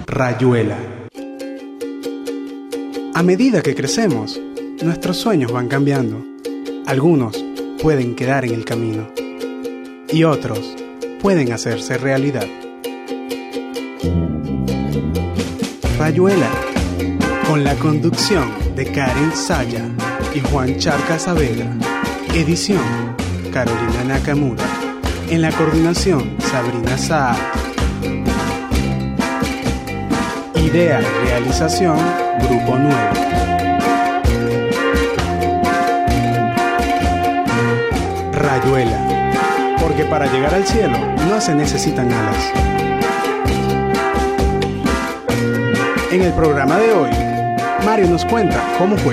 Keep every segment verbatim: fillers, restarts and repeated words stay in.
Rayuela. A medida que crecemos, nuestros sueños van cambiando. Algunos pueden quedar en el camino y otros pueden hacerse realidad. Rayuela, con la conducción de Karen Saya y Juan Charca Saavedra. Edición, Carolina Nakamura. En la coordinación, Sabrina Saad. Idea y realización, Grupo nueve. Rayuela, porque para llegar al cielo no se necesitan alas. En el programa de hoy, Mario nos cuenta cómo fue.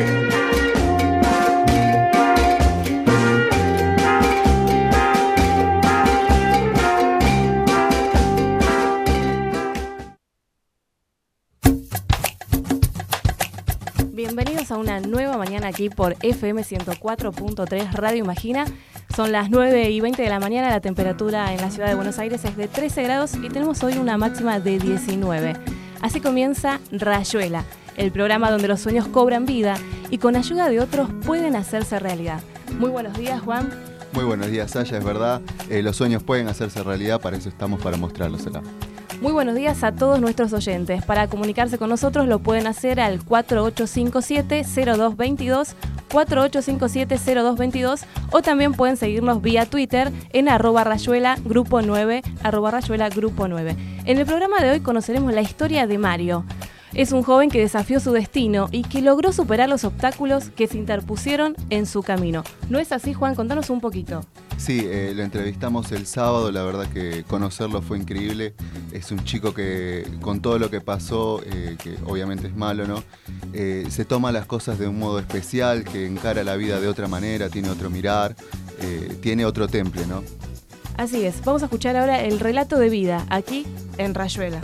Bienvenidos a una nueva mañana aquí por F M ciento cuatro punto tres Radio Imagina. Son las nueve y veinte de la mañana, la temperatura en la ciudad de Buenos Aires es de trece grados y tenemos hoy una máxima de diecinueve. Así comienza Rayuela, el programa donde los sueños cobran vida y con ayuda de otros pueden hacerse realidad. Muy buenos días, Juan. Muy buenos días, Saya, es verdad, eh, los sueños pueden hacerse realidad, para eso estamos, para mostrarlos acá. Muy buenos días a todos nuestros oyentes. Para comunicarse con nosotros lo pueden hacer al cuatro ocho cinco siete cero dos dos dos, cuatro ocho cinco siete cero dos dos dos, o también pueden seguirnos vía Twitter en arroba rayuela grupo nueve, arroba rayuela grupo nueve. En el programa de hoy conoceremos la historia de Mario. Es un joven que desafió su destino y que logró superar los obstáculos que se interpusieron en su camino. ¿No es así, Juan? Contanos un poquito. Sí, eh, lo entrevistamos el sábado, la verdad que conocerlo fue increíble. Es un chico que con todo lo que pasó, eh, que obviamente es malo, ¿no? Eh, se toma las cosas de un modo especial, que encara la vida de otra manera, tiene otro mirar, eh, tiene otro temple, ¿no? Así es, vamos a escuchar ahora el relato de vida, aquí en Rayuela.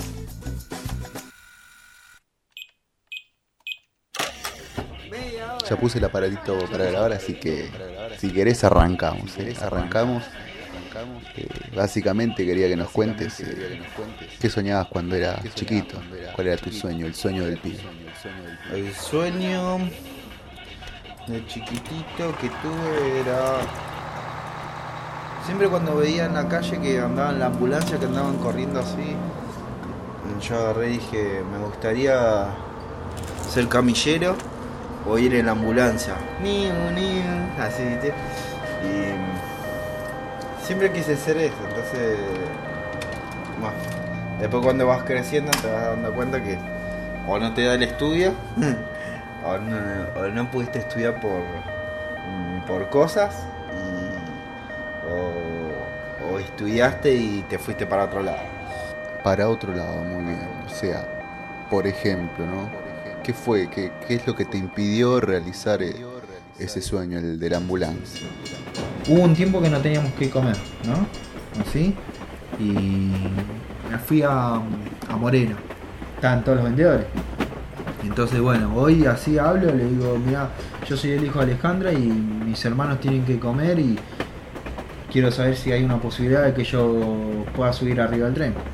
Ya puse el aparatito para grabar, así que si querés arrancamos, ¿eh? Arrancamos. Eh, básicamente quería que nos cuentes eh, qué soñabas cuando eras chiquito, cuál era tu sueño, el sueño del pibe. El sueño de chiquitito que tuve era... Siempre cuando veía en la calle que andaban la ambulancia, que andaban corriendo así, yo agarré y dije, me gustaría ser camillero o ir en la ambulancia. Niu, niu, así, ¿viste? Y siempre quise ser eso, entonces... Bueno, después cuando vas creciendo te vas dando cuenta que o no te da el estudio, o, no, o no pudiste estudiar por, por cosas, y, o, o estudiaste y te fuiste para otro lado. Para otro lado, muy bien. O sea, por ejemplo, ¿no? ¿Qué fue? ¿Qué, qué es lo que te impidió realizar ese sueño, el de la ambulancia? Hubo un tiempo que no teníamos que comer, ¿no? Así. Y me fui a, a Moreno. Estaban todos los vendedores. Entonces, bueno, hoy así hablo, le digo, mira, yo soy el hijo de Alejandra y mis hermanos tienen que comer y quiero saber si hay una posibilidad de que yo pueda subir arriba del tren.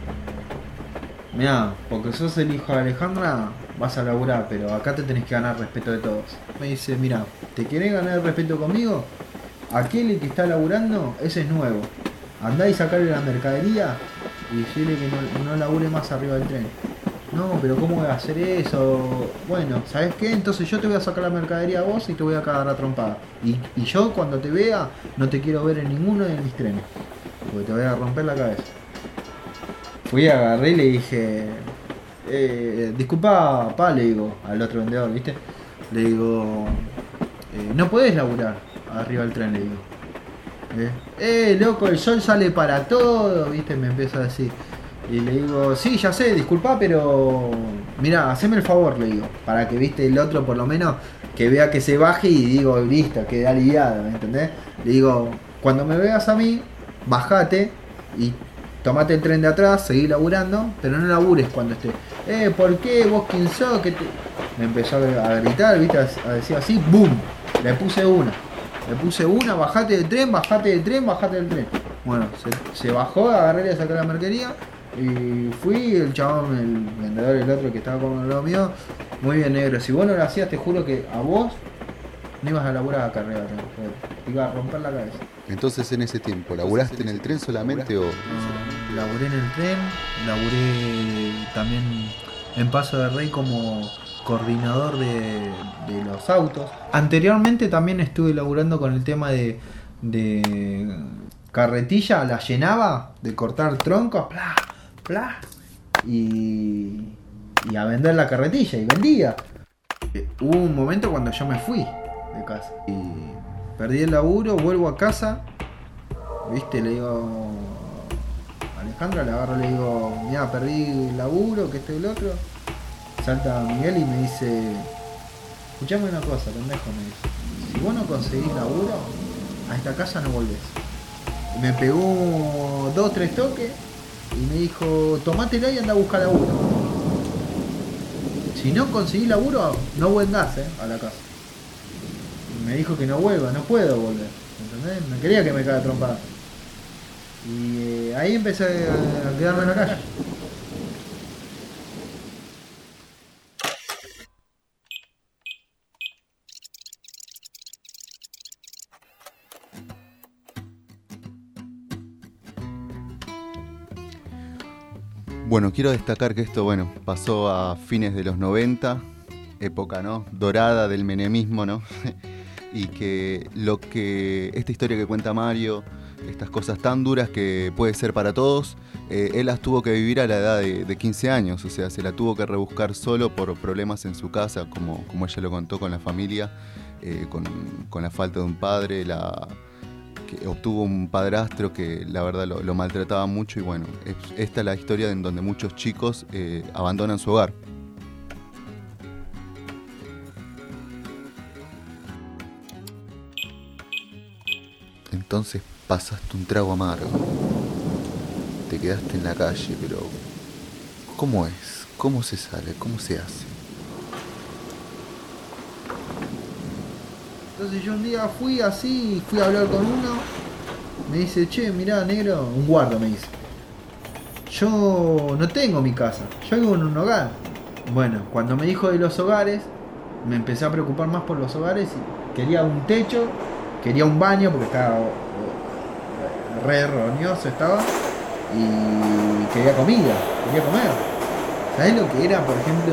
Mirá, porque sos el hijo de Alejandra, vas a laburar, pero acá te tenés que ganar respeto de todos. Me dice, mira, ¿te querés ganar el respeto conmigo? Aquel que está laburando, ese es nuevo. Andá y sacarle la mercadería y decirle que no, no labure más arriba del tren. No, pero ¿cómo voy a hacer eso? Bueno, ¿sabes qué? Entonces yo te voy a sacar la mercadería a vos y te voy a cagar la trompada. Y, y yo cuando te vea, no te quiero ver en ninguno de mis trenes, porque te voy a romper la cabeza. Fui, agarré y le dije, eh, disculpa, pa, le digo al otro vendedor, ¿viste? Le digo, eh, no podés laburar arriba del tren, le digo. Eh, eh, loco, el sol sale para todo, ¿viste? Me empieza a decir. Y le digo, sí, ya sé, disculpa, pero mirá, haceme el favor, le digo, para que, viste, el otro por lo menos que vea que se baje y digo, listo, quede aliviado, ¿me entendés? Le digo, cuando me veas a mí, bajate y tomate el tren de atrás, seguí laburando, pero no labures cuando esté. Eh, ¿por qué? ¿Vos quién sos? ¿Qué te...? Me empezó a gritar, viste, a decir así, ¡boom! Le puse una. Le puse una, bajate del tren, bajate del tren, bajate del tren. Bueno, se, se bajó, agarré y le saqué la mercadería. Y fui, el chabón, el vendedor, el otro que estaba con lo mío, muy bien, negro. Si vos no lo hacías, te juro que a vos no ibas a laburar acá arriba, te iba a romper la cabeza. Entonces en ese tiempo, ¿laburaste en el tren solamente o...? No, laburé en el tren, laburé también en Paso de Rey como coordinador de, de los autos. Anteriormente también estuve laburando con el tema de, de carretilla, la llenaba, de cortar troncos, bla, bla, y, y a vender la carretilla, y vendía. Hubo un momento cuando yo me fui de casa y perdí el laburo, vuelvo a casa, viste, le digo a Alejandra, le agarro, le digo, mira, perdí el laburo, que este y el otro. Salta Miguel y me dice, escuchame una cosa, pendejo, me dice, si vos no conseguís laburo, a esta casa no volvés. Y me pegó dos, tres toques y me dijo, tomátela y anda a buscar laburo. Si no conseguís laburo, no vuelvas eh, a la casa. Y me dijo que no vuelva, no puedo volver, ¿entendés? No quería que me caiga trompada. Y eh, ahí empecé a quedarme en la calle. Bueno, quiero destacar que esto, bueno, pasó a fines de los noventa, época, ¿no?, dorada del menemismo, ¿no? Y que lo que esta historia que cuenta Mario, estas cosas tan duras que puede ser para todos, eh, él las tuvo que vivir a la edad de, de quince años, o sea, se la tuvo que rebuscar solo por problemas en su casa, como, como ella lo contó, con la familia, eh, con, con la falta de un padre, la... que obtuvo un padrastro que la verdad lo, lo maltrataba mucho y bueno, es, esta es la historia en donde muchos chicos eh, abandonan su hogar. Entonces pasaste un trago amargo, te quedaste en la calle, pero ¿cómo es? ¿Cómo se sale? ¿Cómo se hace? Entonces yo un día fui así, fui a hablar con uno, me dice, che, mirá, negro, un guarda me dice, yo no tengo mi casa, yo vivo en un hogar. Bueno, cuando me dijo de los hogares, me empecé a preocupar más por los hogares y quería un techo, quería un baño porque estaba re roñoso estaba, y quería comida, quería comer. ¿Sabés lo que era, por ejemplo,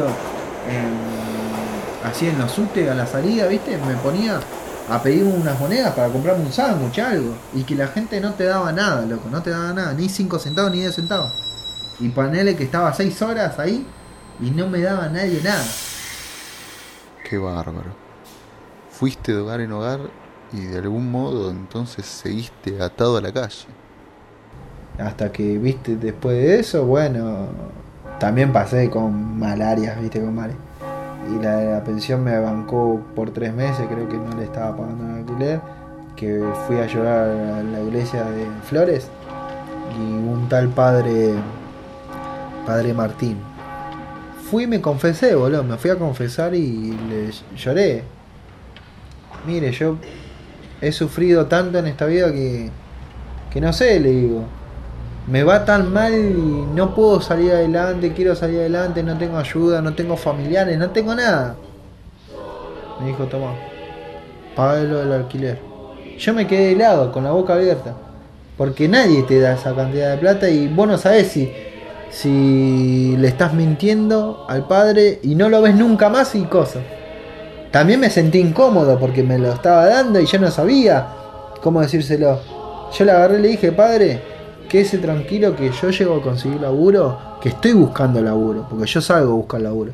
en, así en los subtes a la salida, viste? Me ponía a pedir unas monedas para comprarme un sándwich, algo, y que la gente no te daba nada, loco, no te daba nada, ni cinco centavos ni diez centavos. Y ponele que estaba seis horas ahí y no me daba nadie nada. Qué bárbaro. Fuiste de hogar en hogar y de algún modo entonces seguiste atado a la calle. Hasta que, viste, después de eso, bueno, también pasé con malarias, viste, con malaria. Y la, la pensión me bancó por tres meses, creo que no le estaba pagando el alquiler, que fui a llorar a la iglesia de Flores y un tal padre, padre Martín. Fui y me confesé, boludo, me fui a confesar y le lloré. Mire, yo he sufrido tanto en esta vida que, que no sé, le digo. Me va tan mal y no puedo salir adelante, quiero salir adelante, no tengo ayuda, no tengo familiares, no tengo nada. Me dijo, toma, págalo del alquiler. Yo me quedé helado, con la boca abierta, porque nadie te da esa cantidad de plata y vos no sabés si, si le estás mintiendo al padre y no lo ves nunca más y cosas. También me sentí incómodo porque me lo estaba dando y yo no sabía cómo decírselo. Yo le agarré y le dije, padre, quédese tranquilo que yo llego a conseguir laburo, que estoy buscando laburo, porque yo salgo a buscar laburo.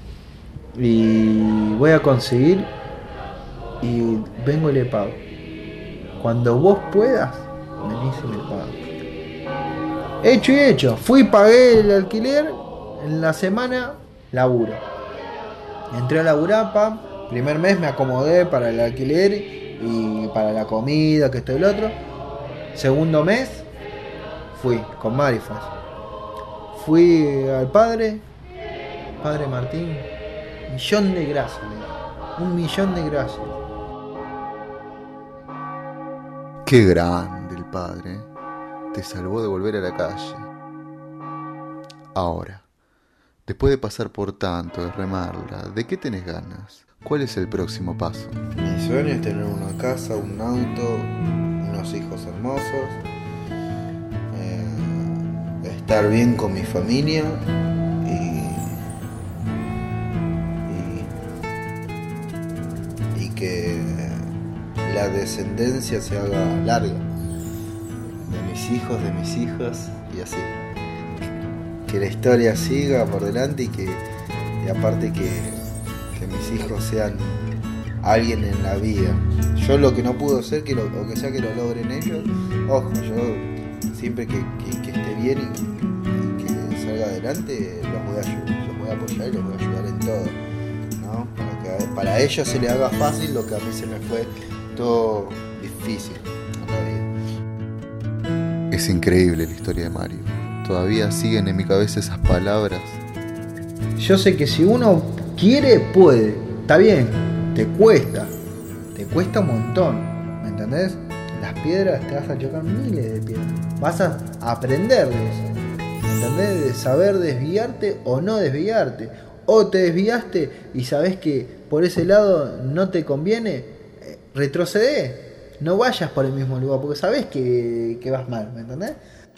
Y voy a conseguir y vengo y le pago. Cuando vos puedas, venís y me pagas. Hecho y hecho. Fui y pagué el alquiler, en la semana laburo. Entré a laburar, pam. Primer mes me acomodé para el alquiler y para la comida, que esto y lo otro. Segundo mes fui con Marifas. Fui al padre, padre Martín, millón de gracias, un millón de gracias. Qué grande el padre, te salvó de volver a la calle. Ahora, después de pasar por tanto, de remarla, ¿de qué tenés ganas? ¿Cuál es el próximo paso? Mi sueño es tener una casa, un auto, unos hijos hermosos, eh, estar bien con mi familia y, y, y que la descendencia se haga larga, de mis hijos, de mis hijas y así. Que la historia siga por delante y que y aparte que, que mis hijos sean alguien en la vida. Yo lo que no puedo ser, que lo, o que sea que lo logren ellos, ojo, yo siempre que, que, que esté bien y, y que salga adelante, los voy, a, los voy a apoyar y los voy a ayudar en todo, ¿no? Para que para ellos se les haga fácil lo que a mí se me fue todo difícil en la vida. Es increíble la historia de Mario. Todavía siguen en mi cabeza esas palabras. Yo sé que si uno quiere, puede. Está bien, te cuesta. Te cuesta un montón. ¿Me entendés? Las piedras te vas a chocar miles de piedras. Vas a aprender de eso. ¿Me entendés? De saber desviarte o no desviarte. O te desviaste y sabés que por ese lado no te conviene, retrocedé. No vayas por el mismo lugar porque sabés que, que vas mal. ¿Me entendés?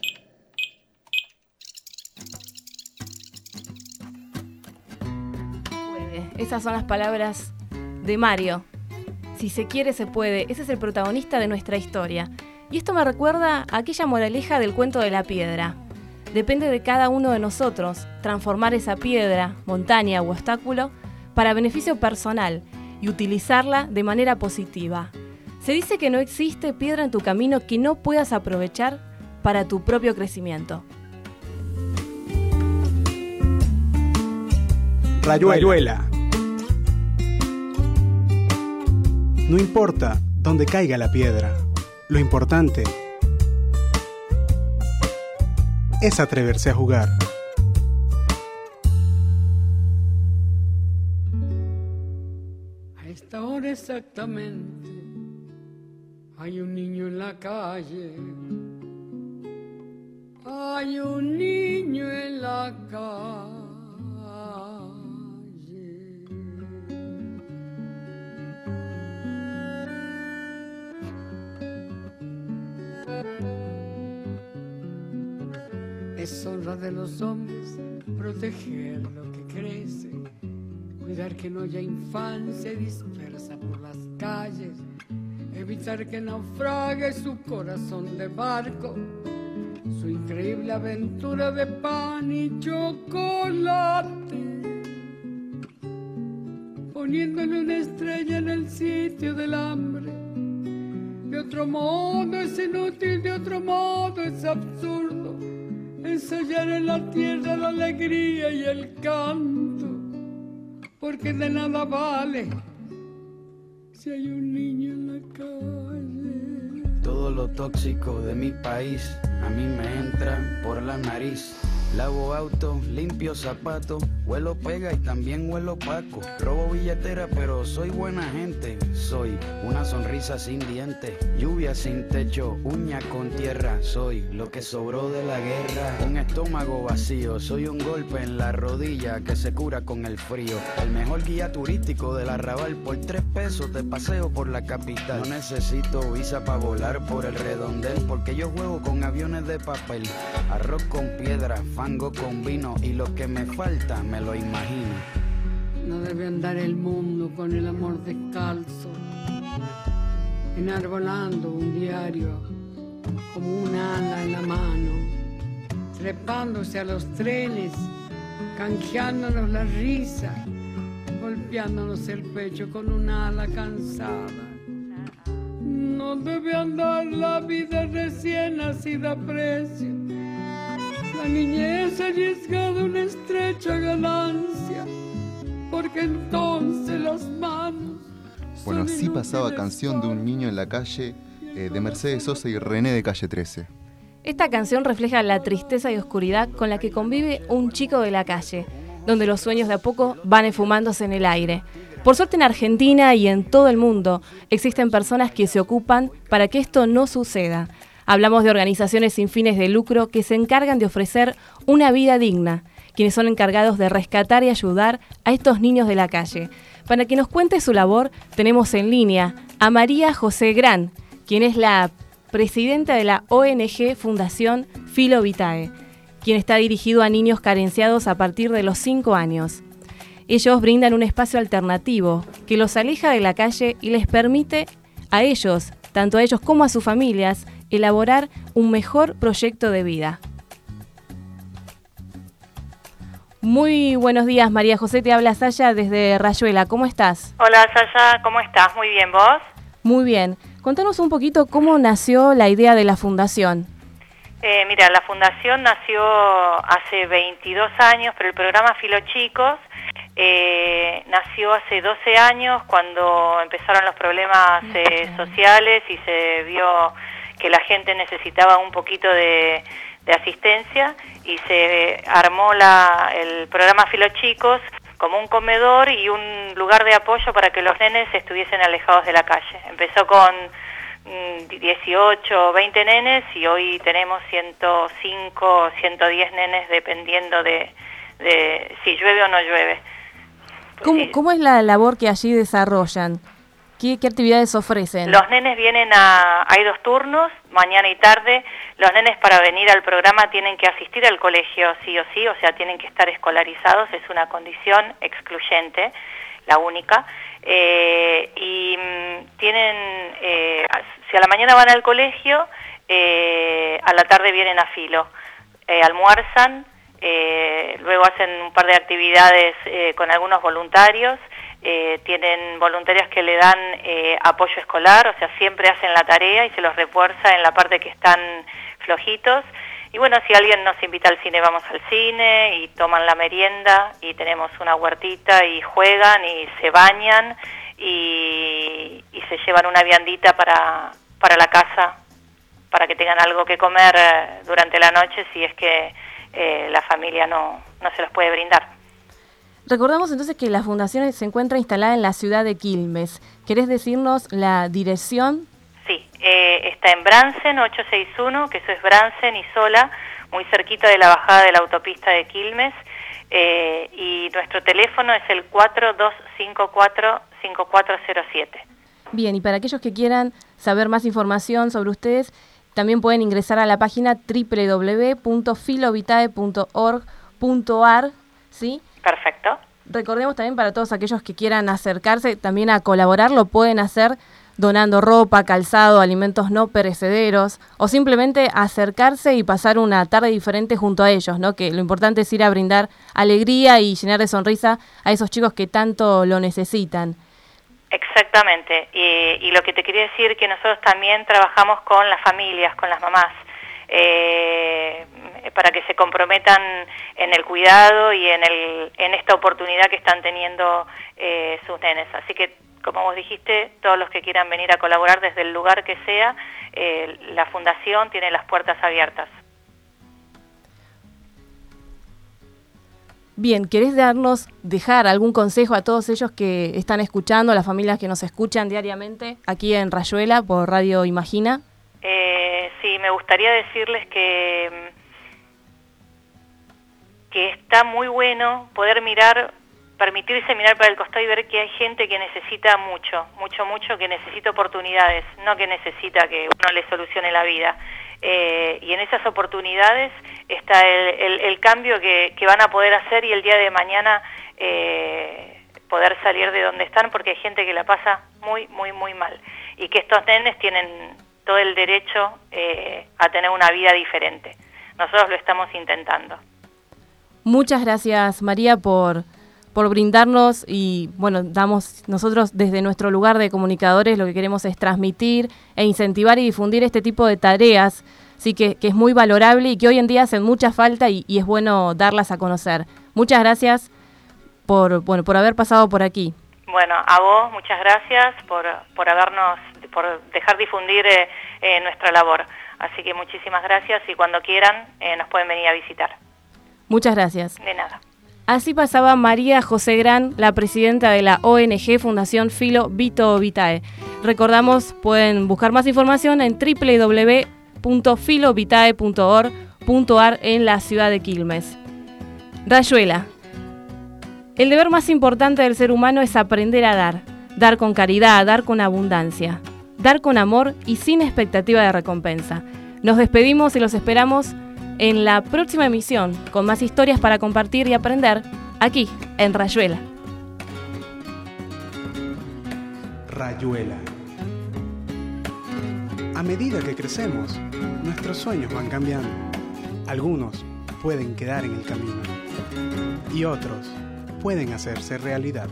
Esas son las palabras de Mario. Si se quiere, se puede. Ese es el protagonista de nuestra historia. Y esto me recuerda a aquella moraleja del cuento de la piedra. Depende de cada uno de nosotros transformar esa piedra, montaña u obstáculo para beneficio personal y utilizarla de manera positiva. Se dice que no existe piedra en tu camino que no puedas aprovechar para tu propio crecimiento. Rayuela. No importa dónde caiga la piedra, lo importante es atreverse a jugar. A esta hora exactamente hay un niño en la calle. Hay un niño en la calle. Es honra de los hombres proteger lo que crece, cuidar que no haya infancia dispersa por las calles, evitar que naufrague su corazón de barco, su increíble aventura de pan y chocolate, poniéndole una estrella en el sitio del hambre. De otro modo es inútil, de otro modo es absurdo ensayar en la tierra la alegría y el canto, porque de nada vale si hay un niño en la calle. Todo lo tóxico de mi país a mí me entra por la nariz. Lavo auto, limpio zapatos, huelo pega y también huelo paco. Robo billetera pero soy buena gente. Soy una sonrisa sin dientes, lluvia sin techo, uña con tierra. Soy lo que sobró de la guerra, un estómago vacío. Soy un golpe en la rodilla que se cura con el frío. El mejor guía turístico del Arrabal, por tres pesos te paseo por la capital. No necesito visa para volar por el redondel, porque yo juego con aviones de papel. Arroz con piedra, fango con vino y lo que me falta me lo imagino. No debe andar el mundo con el amor descalzo, enarbolando un diario como un ala en la mano, trepándose a los trenes, canjeándonos la risa, golpeándonos el pecho con un ala cansada. No debe andar la vida recién nacida a precio, la niñez arriesgada una estrecha ganancia, porque entonces las manos... Bueno, así pasaba Canción de un niño en la calle, eh, de Mercedes Sosa y René de Calle trece. Esta canción refleja la tristeza y oscuridad con la que convive un chico de la calle, donde los sueños de a poco van esfumándose en el aire. Por suerte en Argentina y en todo el mundo existen personas que se ocupan para que esto no suceda. Hablamos de organizaciones sin fines de lucro que se encargan de ofrecer una vida digna, quienes son encargados de rescatar y ayudar a estos niños de la calle. Para que nos cuente su labor, tenemos en línea a María José Gran, quien es la presidenta de la O N G Fundación Filo Vitae, quien está dirigido a niños carenciados a partir de los cinco años. Ellos brindan un espacio alternativo que los aleja de la calle y les permite a ellos, tanto a ellos como a sus familias, elaborar un mejor proyecto de vida. Muy buenos días, María José, te habla Saya desde Rayuela. ¿Cómo estás? Hola, Saya, ¿cómo estás? Muy bien, ¿vos? Muy bien. Contanos un poquito cómo nació la idea de la fundación. Eh, mira, la fundación nació hace veintidós años, pero el programa Filo Chicos eh, nació hace doce años cuando empezaron los problemas eh, sociales y se vio que la gente necesitaba un poquito de, de asistencia y se armó la, el programa Filo Chicos como un comedor y un lugar de apoyo para que los nenes estuviesen alejados de la calle. Empezó con dieciocho, veinte nenes y hoy tenemos ciento cinco, ciento diez nenes dependiendo de, de si llueve o no llueve. Pues ¿Cómo, sí. ¿Cómo es la labor que allí desarrollan? ¿Qué, qué actividades ofrecen? Los nenes vienen a... hay dos turnos, mañana y tarde. Los nenes para venir al programa tienen que asistir al colegio sí o sí, o sea, tienen que estar escolarizados, es una condición excluyente, la única. Eh, y mmm, tienen, eh, si a la mañana van al colegio, eh, a la tarde vienen a Filo, eh, almuerzan, eh, luego hacen un par de actividades eh, con algunos voluntarios, eh, tienen voluntarios que le dan eh, apoyo escolar, o sea, siempre hacen la tarea y se los refuerza en la parte que están flojitos. Y bueno, si alguien nos invita al cine, vamos al cine y toman la merienda y tenemos una huertita y juegan y se bañan y, y se llevan una viandita para, para la casa, para que tengan algo que comer durante la noche si es que eh, la familia no, no se los puede brindar. Recordamos entonces que la fundación se encuentra instalada en la ciudad de Quilmes. ¿Querés decirnos la dirección? Sí, eh, está en Bransen ochocientos sesenta y uno, que eso es Bransen y Sola, muy cerquita de la bajada de la autopista de Quilmes, eh, y nuestro teléfono es el cuatro dos cinco cuatro, cinco cuatro cero siete. Bien, y para aquellos que quieran saber más información sobre ustedes, también pueden ingresar a la página doble u doble u doble u punto filovitae punto org punto a r, ¿sí? Perfecto. Recordemos también para todos aquellos que quieran acercarse también a colaborar, lo pueden hacer donando ropa, calzado, alimentos no perecederos, o simplemente acercarse y pasar una tarde diferente junto a ellos, ¿no? Que lo importante es ir a brindar alegría y llenar de sonrisa a esos chicos que tanto lo necesitan. Exactamente, y, y lo que te quería decir que nosotros también trabajamos con las familias, con las mamás, eh, para que se comprometan en el cuidado y en, el, en esta oportunidad que están teniendo eh, sus nenes. Así que, como vos dijiste, todos los que quieran venir a colaborar desde el lugar que sea, eh, la Fundación tiene las puertas abiertas. Bien, ¿querés darnos, dejar algún consejo a todos ellos que están escuchando, a las familias que nos escuchan diariamente aquí en Rayuela por Radio Imagina? Eh, sí, me gustaría decirles que, que está muy bueno poder mirar, permitirse mirar para el costado y ver que hay gente que necesita mucho, mucho, mucho, que necesita oportunidades, no que necesita que uno le solucione la vida. Eh, y en esas oportunidades está el, el, el cambio que, que van a poder hacer y el día de mañana eh, poder salir de donde están, porque hay gente que la pasa muy, muy, muy mal. Y que estos nenes tienen todo el derecho eh, a tener una vida diferente. Nosotros lo estamos intentando. Muchas gracias, María, por... por brindarnos y, bueno, damos nosotros desde nuestro lugar de comunicadores lo que queremos es transmitir e incentivar y difundir este tipo de tareas, sí que, que es muy valorable y que hoy en día hacen mucha falta y, y es bueno darlas a conocer. Muchas gracias por, bueno, por haber pasado por aquí. Bueno, a vos muchas gracias por, por habernos, por dejar difundir eh, eh, nuestra labor. Así que muchísimas gracias y cuando quieran eh, nos pueden venir a visitar. Muchas gracias. De nada. Así pasaba María José Gran, la presidenta de la O N G Fundación Filo Vitae. Recordamos, pueden buscar más información en doble u doble u doble u punto filovitae punto org punto ar en la ciudad de Quilmes. Rayuela. El deber más importante del ser humano es aprender a dar. Dar con caridad, dar con abundancia. Dar con amor y sin expectativa de recompensa. Nos despedimos y los esperamos en la próxima emisión con más historias para compartir y aprender aquí en Rayuela. Rayuela. A medida que crecemos, nuestros sueños van cambiando. Algunos pueden quedar en el camino y otros pueden hacerse realidad.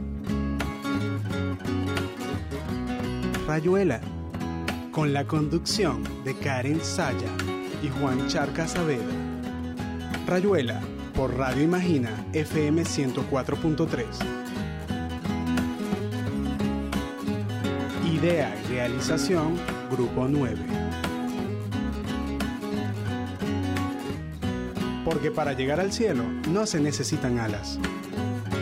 Rayuela, con la conducción de Karen Saya y Juan Charca Saavedra. Rayuela, por Radio Imagina F M ciento cuatro punto tres. Idea y realización, Grupo nueve. Porque para llegar al cielo no se necesitan alas,